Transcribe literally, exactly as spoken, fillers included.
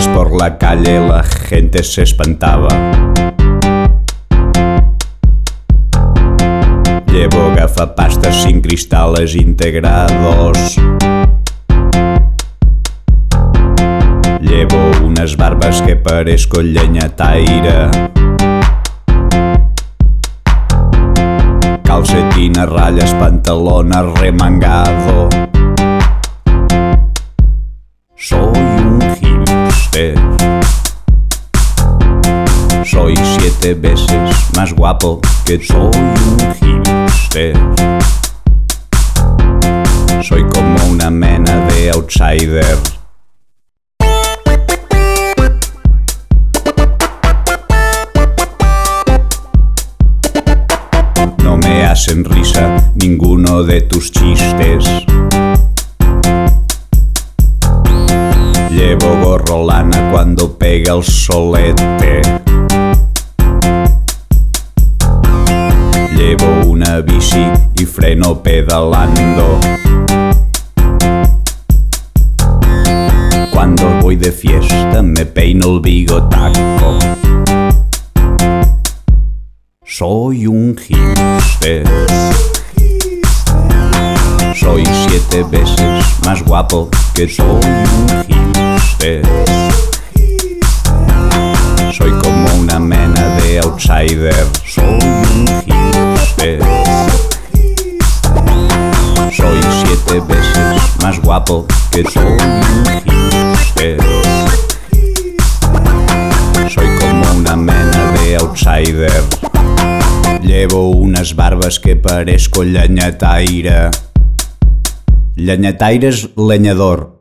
Antes por la calle la gente se espantaba. Llevo gafapastas sin cristales integrados. Llevo unas barbas que parezco lleñataire. Calcetín a rayas, pantalón arremangado. Soy un hipster. Soy siete veces más guapo que soy un hipster. Soy como una mena de outsider. No me hacen risa ninguno de tus chistes. Llevo gorro lana cuando pega el solete. Llevo una bici y freno pedalando. Cuando voy de fiesta me peino el bigotaco. Soy un hipster. Soy siete veces más guapo que soy un hipster. Soy como una mena de outsider. Soy un hipster. Soy siete veces más guapo que soy un hipster. Soy como una mena de outsider. Llevo unes barbes que parezco llenyataire. Llenyataire és lenyador.